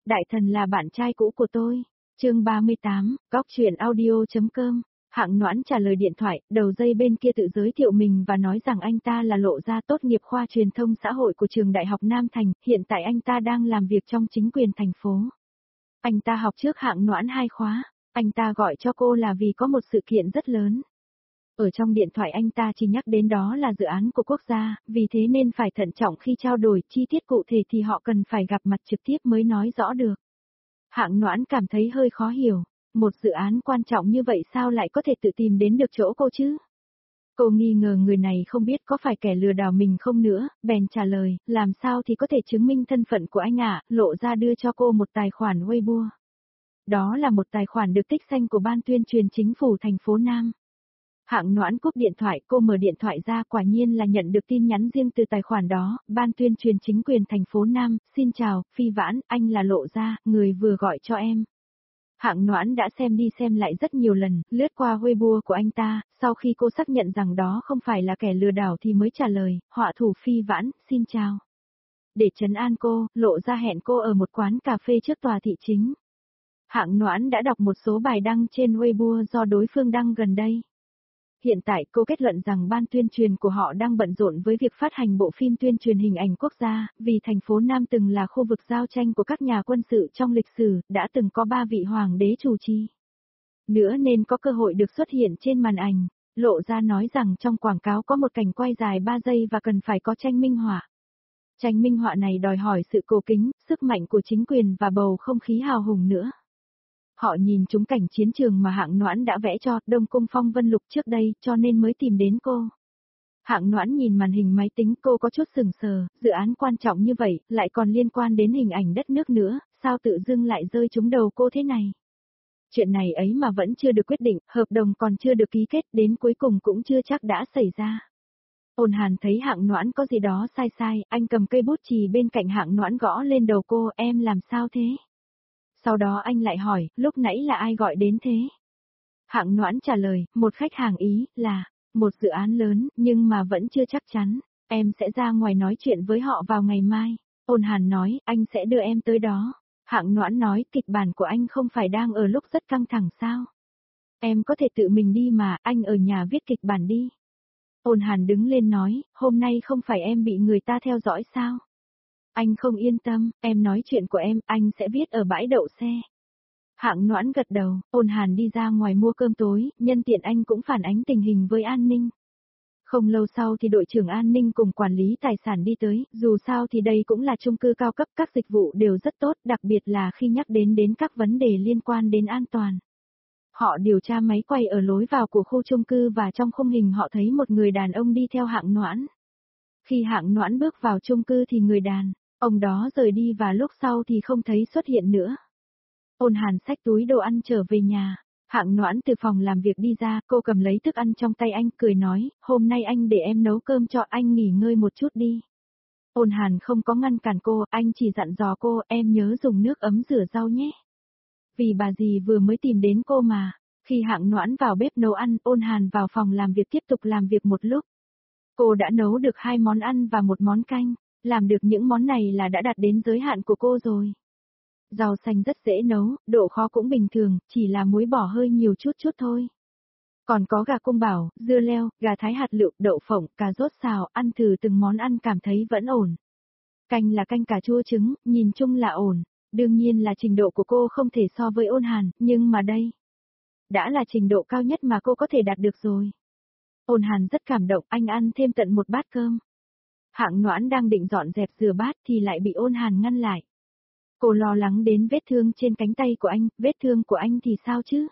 Đại thần là bạn trai cũ của tôi. Chương 38, góc chuyện audio.com. Hạng Noãn trả lời điện thoại, đầu dây bên kia tự giới thiệu mình và nói rằng anh ta là Lộ Gia, tốt nghiệp khoa truyền thông xã hội của trường Đại học Nam Thành, hiện tại anh ta đang làm việc trong chính quyền thành phố. Anh ta học trước Hạng Noãn 2 khóa, anh ta gọi cho cô là vì có một sự kiện rất lớn. Ở trong điện thoại anh ta chỉ nhắc đến đó là dự án của quốc gia, vì thế nên phải thận trọng khi trao đổi, chi tiết cụ thể thì họ cần phải gặp mặt trực tiếp mới nói rõ được. Hạng Noãn cảm thấy hơi khó hiểu, một dự án quan trọng như vậy sao lại có thể tự tìm đến được chỗ cô chứ? Cô nghi ngờ người này không biết có phải kẻ lừa đảo mình không nữa, bèn trả lời, làm sao thì có thể chứng minh thân phận của anh ạ, Lộ Gia đưa cho cô một tài khoản Weibo. Đó là một tài khoản được tích xanh của Ban tuyên truyền chính phủ thành phố Nam. Hạng Noãn cúp điện thoại, cô mở điện thoại ra, quả nhiên là nhận được tin nhắn riêng từ tài khoản đó. Ban tuyên truyền chính quyền thành phố Nam, xin chào, Phi Vãn, anh là Lộ Gia, người vừa gọi cho em. Hạng Noãn đã xem đi xem lại rất nhiều lần, lướt qua Weibo của anh ta, sau khi cô xác nhận rằng đó không phải là kẻ lừa đảo thì mới trả lời, họa thủ Phi Vãn, xin chào. Để trấn an cô, Lộ Gia hẹn cô ở một quán cà phê trước tòa thị chính. Hạng Noãn đã đọc một số bài đăng trên Weibo do đối phương đăng gần đây. Hiện tại cô kết luận rằng ban tuyên truyền của họ đang bận rộn với việc phát hành bộ phim tuyên truyền hình ảnh quốc gia, vì thành phố Nam từng là khu vực giao tranh của các nhà quân sự trong lịch sử, đã từng có 3 vị hoàng đế chủ trì. Nữa nên có cơ hội được xuất hiện trên màn ảnh. Lộ Gia nói rằng trong quảng cáo có một cảnh quay dài 3 giây và cần phải có tranh minh họa. Tranh minh họa này đòi hỏi sự cổ kính, sức mạnh của chính quyền và bầu không khí hào hùng nữa. Họ nhìn trúng cảnh chiến trường mà Hạng Noãn đã vẽ cho Đông Cung Phong Vân Lục trước đây, cho nên mới tìm đến cô. Hạng Noãn nhìn màn hình máy tính, cô có chút sừng sờ, dự án quan trọng như vậy, lại còn liên quan đến hình ảnh đất nước nữa, sao tự dưng lại rơi trúng đầu cô thế này? Chuyện này ấy mà vẫn chưa được quyết định, hợp đồng còn chưa được ký kết, đến cuối cùng cũng chưa chắc đã xảy ra. Ôn Hàn thấy Hạng Noãn có gì đó sai sai, anh cầm cây bút chì bên cạnh Hạng Noãn gõ lên đầu cô, em làm sao thế? Sau đó anh lại hỏi, lúc nãy là ai gọi đến thế? Hạng Noãn trả lời, một khách hàng Ý, là một dự án lớn, nhưng mà vẫn chưa chắc chắn, em sẽ ra ngoài nói chuyện với họ vào ngày mai. Ôn Hàn nói, anh sẽ đưa em tới đó. Hạng Noãn nói, kịch bản của anh không phải đang ở lúc rất căng thẳng sao? Em có thể tự mình đi mà, anh ở nhà viết kịch bản đi. Ôn Hàn đứng lên nói, hôm nay không phải em bị người ta theo dõi sao? Anh không yên tâm, em nói chuyện của em, anh sẽ viết ở bãi đậu xe. Hạng Noãn gật đầu, Ôn Hàn đi ra ngoài mua cơm tối, nhân tiện anh cũng phản ánh tình hình với an ninh. Không lâu sau thì đội trưởng an ninh cùng quản lý tài sản đi tới, dù sao thì đây cũng là chung cư cao cấp, các dịch vụ đều rất tốt, đặc biệt là khi nhắc đến các vấn đề liên quan đến an toàn. Họ điều tra máy quay ở lối vào của khu chung cư và trong khung hình họ thấy một người đàn ông đi theo Hạng Noãn. Khi Hạng Noãn bước vào chung cư thì người đàn ông đó rời đi và lúc sau thì không thấy xuất hiện nữa. Ôn Hàn xách túi đồ ăn trở về nhà. Hạng Noãn từ phòng làm việc đi ra, cô cầm lấy thức ăn trong tay anh, cười nói, hôm nay anh để em nấu cơm cho anh, nghỉ ngơi một chút đi. Ôn Hàn không có ngăn cản cô, anh chỉ dặn dò cô, em nhớ dùng nước ấm rửa rau nhé. Vì bà dì vừa mới tìm đến cô mà. Khi Hạng Noãn vào bếp nấu ăn, Ôn Hàn vào phòng làm việc tiếp tục làm việc một lúc. Cô đã nấu được 2 món ăn và 1 món canh. Làm được những món này là đã đạt đến giới hạn của cô rồi. Rau xanh rất dễ nấu, độ khó cũng bình thường, chỉ là muối bỏ hơi nhiều chút thôi. Còn có gà cung bảo, dưa leo, gà thái hạt lựu, đậu phộng, cà rốt xào, ăn thử từng món ăn cảm thấy vẫn ổn. Canh là canh cà chua trứng, nhìn chung là ổn. Đương nhiên là trình độ của cô không thể so với Ôn Hàn, nhưng mà đây đã là trình độ cao nhất mà cô có thể đạt được rồi. Ôn Hàn rất cảm động, anh ăn thêm tận 1 bát cơm. Hạng Noãn đang định dọn dẹp rửa bát thì lại bị Ôn Hàn ngăn lại. Cô lo lắng đến vết thương trên cánh tay của anh, vết thương của anh thì sao chứ?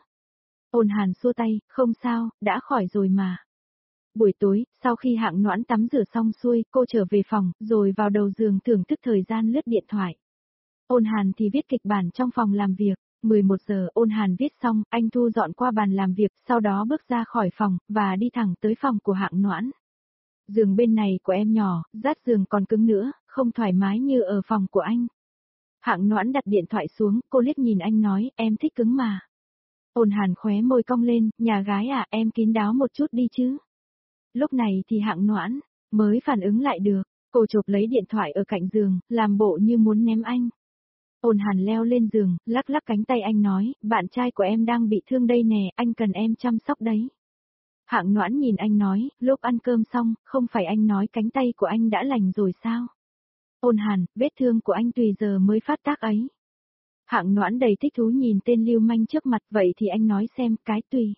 Ôn Hàn xua tay, không sao, đã khỏi rồi mà. Buổi tối, sau khi Hạng Noãn tắm rửa xong xuôi, cô trở về phòng, rồi vào đầu giường thưởng thức thời gian lướt điện thoại. Ôn Hàn thì viết kịch bản trong phòng làm việc. 11 giờ Ôn Hàn viết xong, anh thu dọn qua bàn làm việc, sau đó bước ra khỏi phòng, và đi thẳng tới phòng của Hạng Noãn. Giường bên này của em nhỏ, dát giường còn cứng nữa, không thoải mái như ở phòng của anh. Hạng Noãn đặt điện thoại xuống, cô liếc nhìn anh nói, em thích cứng mà. Ôn Hàn khóe môi cong lên, nhà gái à, em kín đáo một chút đi chứ. Lúc này thì Hạng Noãn mới phản ứng lại được, cô chộp lấy điện thoại ở cạnh giường, làm bộ như muốn ném anh. Ôn Hàn leo lên giường, lắc lắc cánh tay anh nói, bạn trai của em đang bị thương đây nè, anh cần em chăm sóc đấy. Hạng Noãn nhìn anh nói, lúc ăn cơm xong, không phải anh nói cánh tay của anh đã lành rồi sao? Ôn Hàn, vết thương của anh tùy giờ mới phát tác ấy. Hạng Noãn đầy thích thú nhìn tên lưu manh trước mặt, vậy thì anh nói xem cái tùy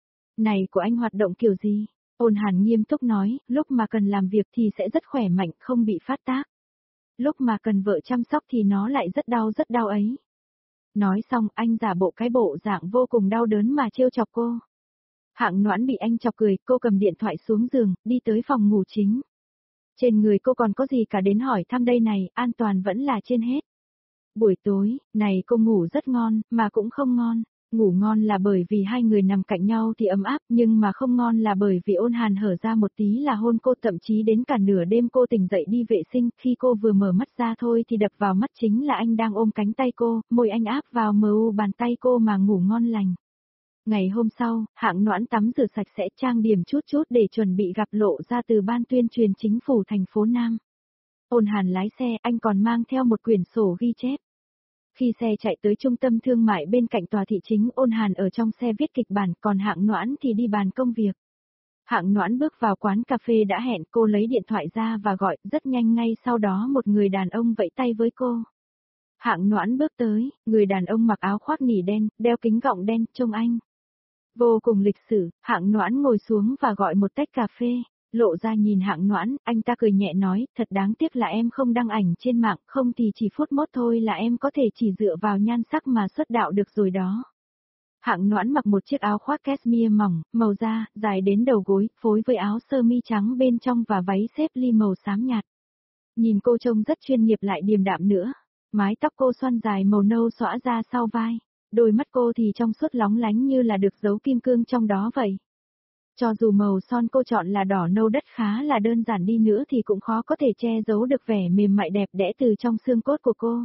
này của anh hoạt động kiểu gì? Ôn Hàn nghiêm túc nói, lúc mà cần làm việc thì sẽ rất khỏe mạnh, không bị phát tác. Lúc mà cần vợ chăm sóc thì nó lại rất đau ấy. Nói xong anh giả bộ cái bộ dạng vô cùng đau đớn mà trêu chọc cô. Hạng Noãn bị anh chọc cười, cô cầm điện thoại xuống giường, đi tới phòng ngủ chính. Trên người cô còn có gì cả đến hỏi thăm đây này, an toàn vẫn là trên hết. Buổi tối, này cô ngủ rất ngon, mà cũng không ngon. Ngủ ngon là bởi vì hai người nằm cạnh nhau thì ấm áp, nhưng mà không ngon là bởi vì Ôn Hàn hở ra một tí là hôn cô, thậm chí đến cả nửa đêm cô tỉnh dậy đi vệ sinh, khi cô vừa mở mắt ra thôi thì đập vào mắt chính là anh đang ôm cánh tay cô, môi anh áp vào mờ u bàn tay cô mà ngủ ngon lành. Ngày hôm sau, Hạng Noãn tắm rửa sạch sẽ trang điểm chút chút để chuẩn bị gặp Lộ Gia từ ban tuyên truyền chính phủ thành phố Nam. Ôn Hàn lái xe, anh còn mang theo một quyển sổ ghi chép. Khi xe chạy tới trung tâm thương mại bên cạnh tòa thị chính, Ôn Hàn ở trong xe viết kịch bản, còn Hạng Noãn thì đi bàn công việc. Hạng Noãn bước vào quán cà phê đã hẹn, cô lấy điện thoại ra và gọi, rất nhanh ngay sau đó một người đàn ông vẫy tay với cô. Hạng Noãn bước tới, người đàn ông mặc áo khoác nỉ đen, đeo kính gọng đen, trông anh vô cùng lịch sự. Hạng Noãn ngồi xuống và gọi một tách cà phê. Lộ Ra nhìn Hạng Noãn, anh ta cười nhẹ nói, thật đáng tiếc là em không đăng ảnh trên mạng, không thì chỉ phút mốt thôi là em có thể chỉ dựa vào nhan sắc mà xuất đạo được rồi đó. Hạng Noãn mặc một chiếc áo khoác cashmere mỏng, màu da, dài đến đầu gối, phối với áo sơ mi trắng bên trong và váy xếp ly màu xám nhạt. Nhìn cô trông rất chuyên nghiệp lại điềm đạm nữa. Mái tóc cô xoăn dài màu nâu xõa ra sau vai. Đôi mắt cô thì trong suốt lóng lánh như là được giấu kim cương trong đó vậy. Cho dù màu son cô chọn là đỏ nâu đất khá là đơn giản đi nữa thì cũng khó có thể che giấu được vẻ mềm mại đẹp đẽ từ trong xương cốt của cô.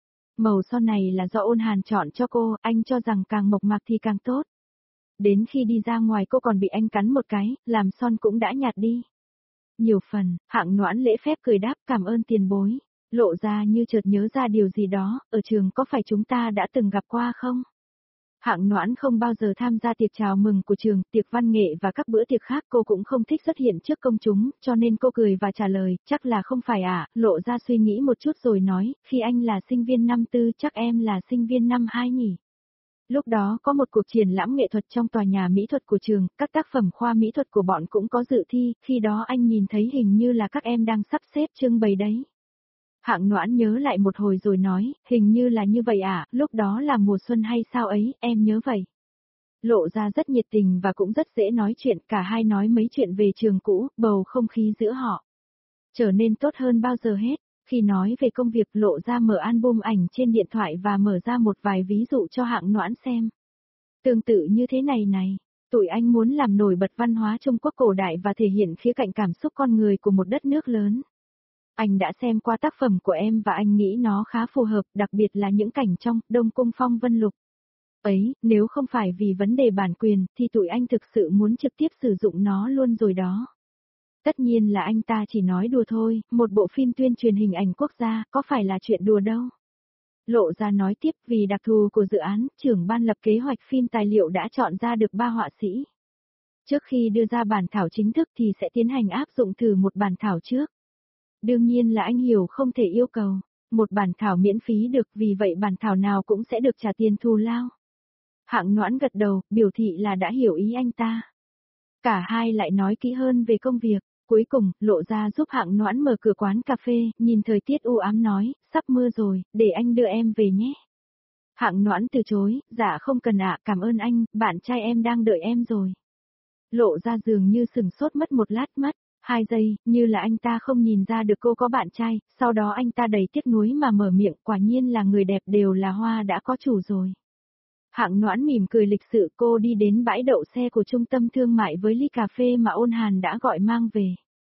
Màu son này là do Ôn Hàn chọn cho cô, anh cho rằng càng mộc mạc thì càng tốt. Đến khi đi ra ngoài cô còn bị anh cắn một cái, làm son cũng đã nhạt đi. Nhiều phần, Hạng Noãn lễ phép cười đáp cảm ơn tiền bối. Lộ Ra như chợt nhớ ra điều gì đó, ở trường có phải chúng ta đã từng gặp qua không? Hạng Noãn không bao giờ tham gia tiệc chào mừng của trường, tiệc văn nghệ và các bữa tiệc khác cô cũng không thích xuất hiện trước công chúng, cho nên cô cười và trả lời, chắc là không phải ạ. Lộ Ra suy nghĩ một chút rồi nói, khi anh là sinh viên năm tư chắc em là sinh viên năm 2 nhỉ. Lúc đó có một cuộc triển lãm nghệ thuật trong tòa nhà mỹ thuật của trường, các tác phẩm khoa mỹ thuật của bọn cũng có dự thi, khi đó anh nhìn thấy hình như là các em đang sắp xếp trưng bày đấy. Hạng Noãn nhớ lại một hồi rồi nói, hình như là như vậy à, lúc đó là mùa xuân hay sao ấy, em nhớ vậy. Lộ Ra rất nhiệt tình và cũng rất dễ nói chuyện, cả hai nói mấy chuyện về trường cũ, bầu không khí giữa họ trở nên tốt hơn bao giờ hết. Khi nói về công việc, Lộ Ra mở album ảnh trên điện thoại và mở ra một vài ví dụ cho Hạng Noãn xem. Tương tự như thế này này, tụi anh muốn làm nổi bật văn hóa Trung Quốc cổ đại và thể hiện khía cạnh cảm xúc con người của một đất nước lớn. Anh đã xem qua tác phẩm của em và anh nghĩ nó khá phù hợp, đặc biệt là những cảnh trong Đông Cung Phong Vân Lục. Ấy, nếu không phải vì vấn đề bản quyền, thì tụi anh thực sự muốn trực tiếp sử dụng nó luôn rồi đó. Tất nhiên là anh ta chỉ nói đùa thôi, một bộ phim tuyên truyền hình ảnh quốc gia, có phải là chuyện đùa đâu. Lộ Ra nói tiếp, vì đặc thù của dự án, trưởng ban lập kế hoạch phim tài liệu đã chọn ra được 3 họa sĩ. Trước khi đưa ra bản thảo chính thức thì sẽ tiến hành áp dụng thử một bản thảo trước. Đương nhiên là anh hiểu không thể yêu cầu một bản thảo miễn phí được, vì vậy bản thảo nào cũng sẽ được trả tiền thù lao. Hạng Noãn gật đầu, biểu thị là đã hiểu ý anh ta. Cả hai lại nói kỹ hơn về công việc, cuối cùng, Lộ Ra giúp Hạng Noãn mở cửa quán cà phê, nhìn thời tiết u ám nói, sắp mưa rồi, để anh đưa em về nhé. Hạng Noãn từ chối, dạ không cần ạ, cảm ơn anh, bạn trai em đang đợi em rồi. Lộ Ra dường như sừng sốt mất một lát mắt. 2 giây, như là anh ta không nhìn ra được cô có bạn trai, sau đó anh ta đầy tiếc nuối mà mở miệng, quả nhiên là người đẹp đều là hoa đã có chủ rồi. Hạng Noãn mỉm cười lịch sự, cô đi đến bãi đậu xe của trung tâm thương mại với ly cà phê mà Ôn Hàn đã gọi mang về.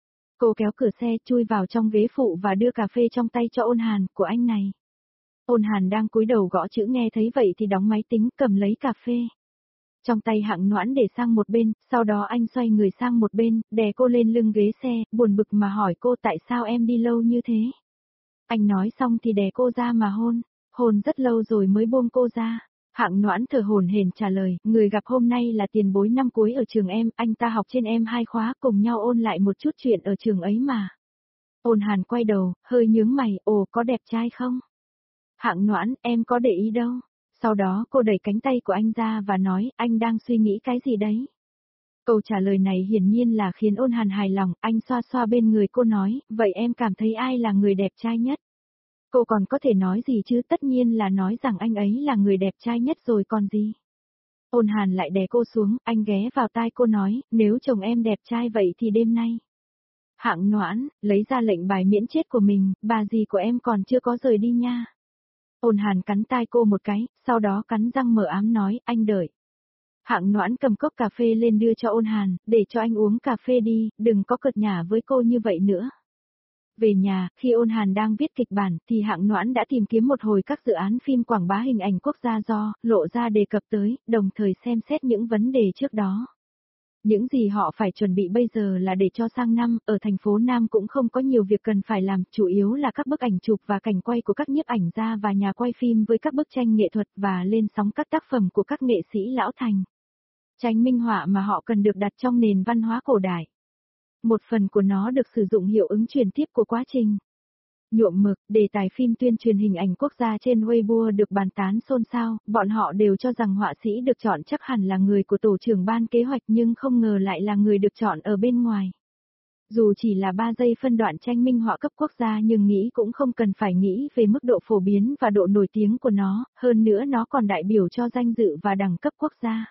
Cô kéo cửa xe, chui vào trong ghế phụ và đưa cà phê trong tay cho Ôn Hàn, của anh này. Ôn Hàn đang cúi đầu gõ chữ, nghe thấy vậy thì đóng máy tính, cầm lấy cà phê. Trong tay Hạng Noãn để sang một bên, sau đó anh xoay người sang một bên, đè cô lên lưng ghế xe, buồn bực mà hỏi cô tại sao em đi lâu như thế. Anh nói xong thì đè cô ra mà hôn. Hôn rất lâu rồi mới buông cô ra. Hạng Noãn thở hổn hển trả lời, người gặp hôm nay là tiền bối năm cuối ở trường em, anh ta học trên em 2 khóa, cùng nhau ôn lại một chút chuyện ở trường ấy mà. Ôn Hàn quay đầu, hơi nhướng mày, ồ có đẹp trai không? Hạng Noãn, em có để ý đâu. Sau đó cô đẩy cánh tay của anh ra và nói, anh đang suy nghĩ cái gì đấy? Câu trả lời này hiển nhiên là khiến Ôn Hàn hài lòng, anh xoa xoa bên người cô nói, vậy em cảm thấy ai là người đẹp trai nhất? Cô còn có thể nói gì chứ, tất nhiên là nói rằng anh ấy là người đẹp trai nhất rồi còn gì. Ôn Hàn lại đè cô xuống, anh ghé vào tai cô nói, nếu chồng em đẹp trai vậy thì đêm nay. Hạng Noãn, lấy ra lệnh bài miễn chết của mình, bà dì của em còn chưa có rời đi nha. Ôn Hàn cắn tai cô một cái, sau đó cắn răng mở ám nói, anh đợi. Hạng Noãn cầm cốc cà phê lên đưa cho Ôn Hàn, để cho anh uống cà phê đi, đừng có cợt nhả với cô như vậy nữa. Về nhà, khi Ôn Hàn đang viết kịch bản, thì Hạng Noãn đã tìm kiếm một hồi các dự án phim quảng bá hình ảnh quốc gia do Lộ Ra đề cập tới, đồng thời xem xét những vấn đề trước đó. Những gì họ phải chuẩn bị bây giờ là để cho sang năm, ở thành phố Nam cũng không có nhiều việc cần phải làm, chủ yếu là các bức ảnh chụp và cảnh quay của các nhiếp ảnh gia và nhà quay phim với các bức tranh nghệ thuật và lên sóng các tác phẩm của các nghệ sĩ lão thành. Tranh minh họa mà họ cần được đặt trong nền văn hóa cổ đại. Một phần của nó được sử dụng hiệu ứng truyền tiếp của quá trình nhuộm mực, đề tài phim tuyên truyền hình ảnh quốc gia trên Weibo được bàn tán xôn xao, bọn họ đều cho rằng họa sĩ được chọn chắc hẳn là người của tổ trưởng ban kế hoạch nhưng không ngờ lại là người được chọn ở bên ngoài. Dù chỉ là 3 giây phân đoạn tranh minh họa cấp quốc gia nhưng nghĩ cũng không cần phải nghĩ về mức độ phổ biến và độ nổi tiếng của nó, hơn nữa nó còn đại biểu cho danh dự và đẳng cấp quốc gia.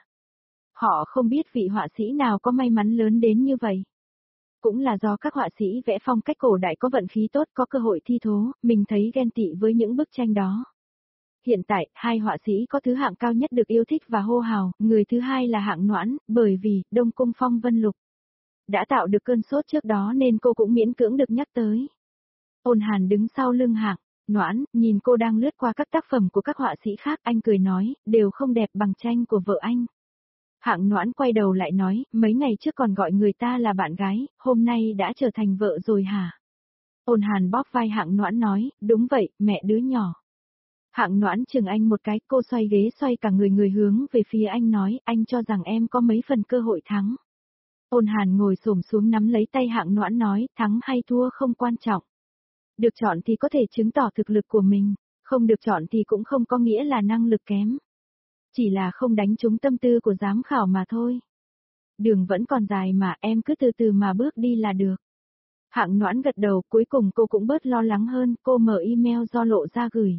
Họ không biết vị họa sĩ nào có may mắn lớn đến như vậy. Cũng là do các họa sĩ vẽ phong cách cổ đại có vận khí tốt, có cơ hội thi thố, mình thấy ghen tị với những bức tranh đó. Hiện tại, hai họa sĩ có thứ hạng cao nhất được yêu thích và hô hào, người thứ hai là Hạng Noãn, bởi vì Đông Cung Phong Vân Lục đã tạo được cơn sốt trước đó nên cô cũng miễn cưỡng được nhắc tới. Ôn Hàn đứng sau lưng Hạng Noãn, nhìn cô đang lướt qua các tác phẩm của các họa sĩ khác, anh cười nói, đều không đẹp bằng tranh của vợ anh. Hạng Noãn quay đầu lại nói, mấy ngày trước còn gọi người ta là bạn gái, hôm nay đã trở thành vợ rồi hả? Ôn Hàn bóp vai Hạng Noãn nói, đúng vậy, mẹ đứa nhỏ. Hạng Noãn chừng anh một cái, cô xoay ghế xoay cả người hướng về phía anh nói, anh cho rằng em có mấy phần cơ hội thắng. Ôn Hàn ngồi xổm xuống nắm lấy tay Hạng Noãn nói, thắng hay thua không quan trọng. Được chọn thì có thể chứng tỏ thực lực của mình, không được chọn thì cũng không có nghĩa là năng lực kém. Chỉ là không đánh trúng tâm tư của giám khảo mà thôi. Đường vẫn còn dài mà, em cứ từ từ mà bước đi là được. Hạng Noãn gật đầu, cuối cùng cô cũng bớt lo lắng hơn, cô mở email do Lộ Ra gửi.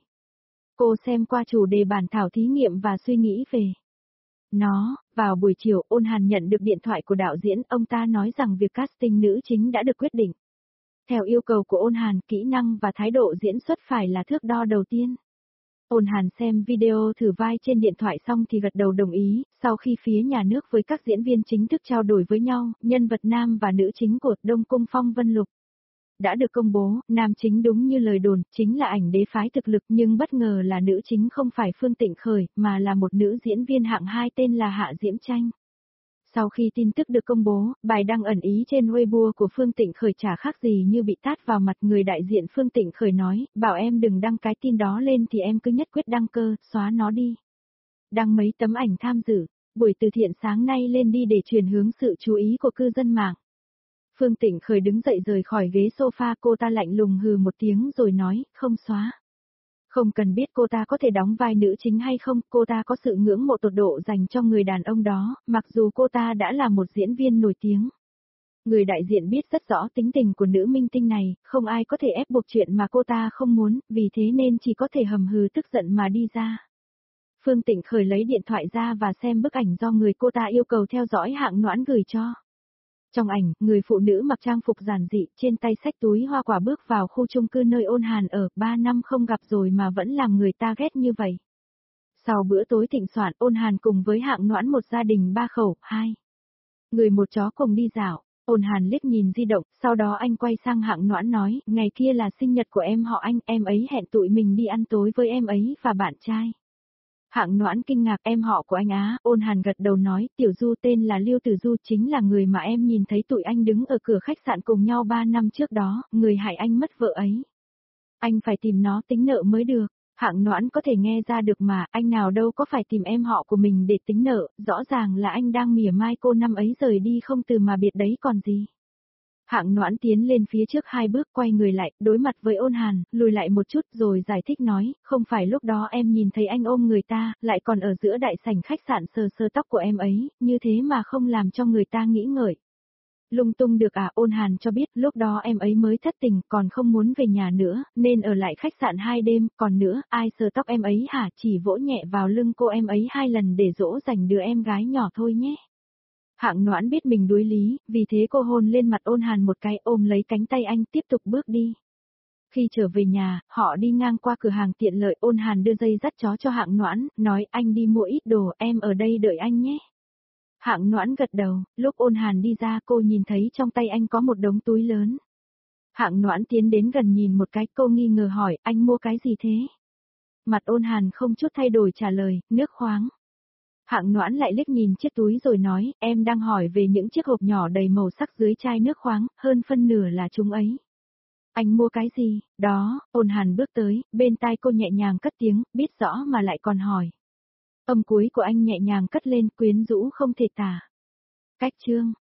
Cô xem qua chủ đề bản thảo thí nghiệm và suy nghĩ về nó. Vào buổi chiều, Ôn Hàn nhận được điện thoại của đạo diễn, ông ta nói rằng việc casting nữ chính đã được quyết định. Theo yêu cầu của Ôn Hàn, kỹ năng và thái độ diễn xuất phải là thước đo đầu tiên. Ôn Hàn xem video thử vai trên điện thoại xong thì gật đầu đồng ý, sau khi phía nhà nước với các diễn viên chính thức trao đổi với nhau, nhân vật nam và nữ chính của Đông Cung Phong Vân Lục đã được công bố, nam chính đúng như lời đồn, chính là ảnh đế phái thực lực nhưng bất ngờ là nữ chính không phải Phương Tịnh Khởi, mà là một nữ diễn viên hạng 2 tên là Hạ Diễm Tranh. Sau khi tin tức được công bố, bài đăng ẩn ý trên Weibo của Phương Tịnh Khởi chả khác gì như bị tát vào mặt. Người đại diện Phương Tịnh Khởi nói, bảo em đừng đăng cái tin đó lên thì em cứ nhất quyết đăng cơ, xóa nó đi. Đăng mấy tấm ảnh tham dự buổi từ thiện sáng nay lên đi để truyền hướng sự chú ý của cư dân mạng. Phương Tịnh Khởi đứng dậy rời khỏi ghế sofa, cô ta lạnh lùng hừ một tiếng rồi nói, không xóa. Không cần biết cô ta có thể đóng vai nữ chính hay không, cô ta có sự ngưỡng mộ tột độ dành cho người đàn ông đó, mặc dù cô ta đã là một diễn viên nổi tiếng. Người đại diện biết rất rõ tính tình của nữ minh tinh này, không ai có thể ép buộc chuyện mà cô ta không muốn, vì thế nên chỉ có thể hầm hừ tức giận mà đi ra. Phương Tịnh Khởi lấy điện thoại ra và xem bức ảnh do người cô ta yêu cầu theo dõi Hạng Noãn gửi cho. Trong ảnh, người phụ nữ mặc trang phục giản dị, trên tay xách túi hoa quả bước vào khu chung cư nơi Ôn Hàn ở, 3 năm không gặp rồi mà vẫn làm người ta ghét như vậy. Sau bữa tối thịnh soạn, Ôn Hàn cùng với Hạng Noãn một gia đình 3 khẩu, 2 người một chó cùng đi dạo. Ôn Hàn liếc nhìn di động, sau đó anh quay sang Hạng Noãn nói, ngày kia là sinh nhật của em họ anh, em ấy hẹn tụi mình đi ăn tối với em ấy và bạn trai. Hạng Noãn kinh ngạc, em họ của anh á, Ôn Hàn gật đầu nói, Tiểu Du tên là Lưu Tử Du, chính là người mà em nhìn thấy tụi anh đứng ở cửa khách sạn cùng nhau 3 năm trước đó, người hại anh mất vợ ấy. Anh phải tìm nó tính nợ mới được. Hạng Noãn có thể nghe ra được mà, anh nào đâu có phải tìm em họ của mình để tính nợ, rõ ràng là anh đang mỉa mai cô năm ấy rời đi không từ mà biệt đấy còn gì. Hạng Noãn tiến lên phía trước 2 bước quay người lại, đối mặt với Ôn Hàn, lùi lại một chút rồi giải thích nói, không phải lúc đó em nhìn thấy anh ôm người ta, lại còn ở giữa đại sảnh khách sạn sờ sờ tóc của em ấy, như thế mà không làm cho người ta nghĩ ngợi. Lung tung được à? Ôn Hàn cho biết lúc đó em ấy mới thất tình còn không muốn về nhà nữa, nên ở lại khách sạn 2 đêm, còn nữa, ai sờ tóc em ấy hả? Chỉ vỗ nhẹ vào lưng cô em ấy 2 lần để dỗ dành đứa em gái nhỏ thôi nhé. Hạng Noãn biết mình đuối lý, vì thế cô hôn lên mặt Ôn Hàn một cái ôm lấy cánh tay anh tiếp tục bước đi. Khi trở về nhà, họ đi ngang qua cửa hàng tiện lợi Ôn Hàn đưa dây dắt chó cho Hạng Noãn, nói anh đi mua ít đồ, em ở đây đợi anh nhé. Hạng Noãn gật đầu, lúc Ôn Hàn đi ra cô nhìn thấy trong tay anh có một đống túi lớn. Hạng Noãn tiến đến gần nhìn một cái cô nghi ngờ hỏi anh mua cái gì thế? Mặt Ôn Hàn không chút thay đổi trả lời, nước khoáng. Hạng Noãn lại liếc nhìn chiếc túi rồi nói, em đang hỏi về những chiếc hộp nhỏ đầy màu sắc dưới chai nước khoáng, hơn phân nửa là chúng ấy. Anh mua cái gì? Đó, Ôn Hàn bước tới, bên tai cô nhẹ nhàng cất tiếng, biết rõ mà lại còn hỏi. Âm cuối của anh nhẹ nhàng cất lên quyến rũ không thể tả. Cách chương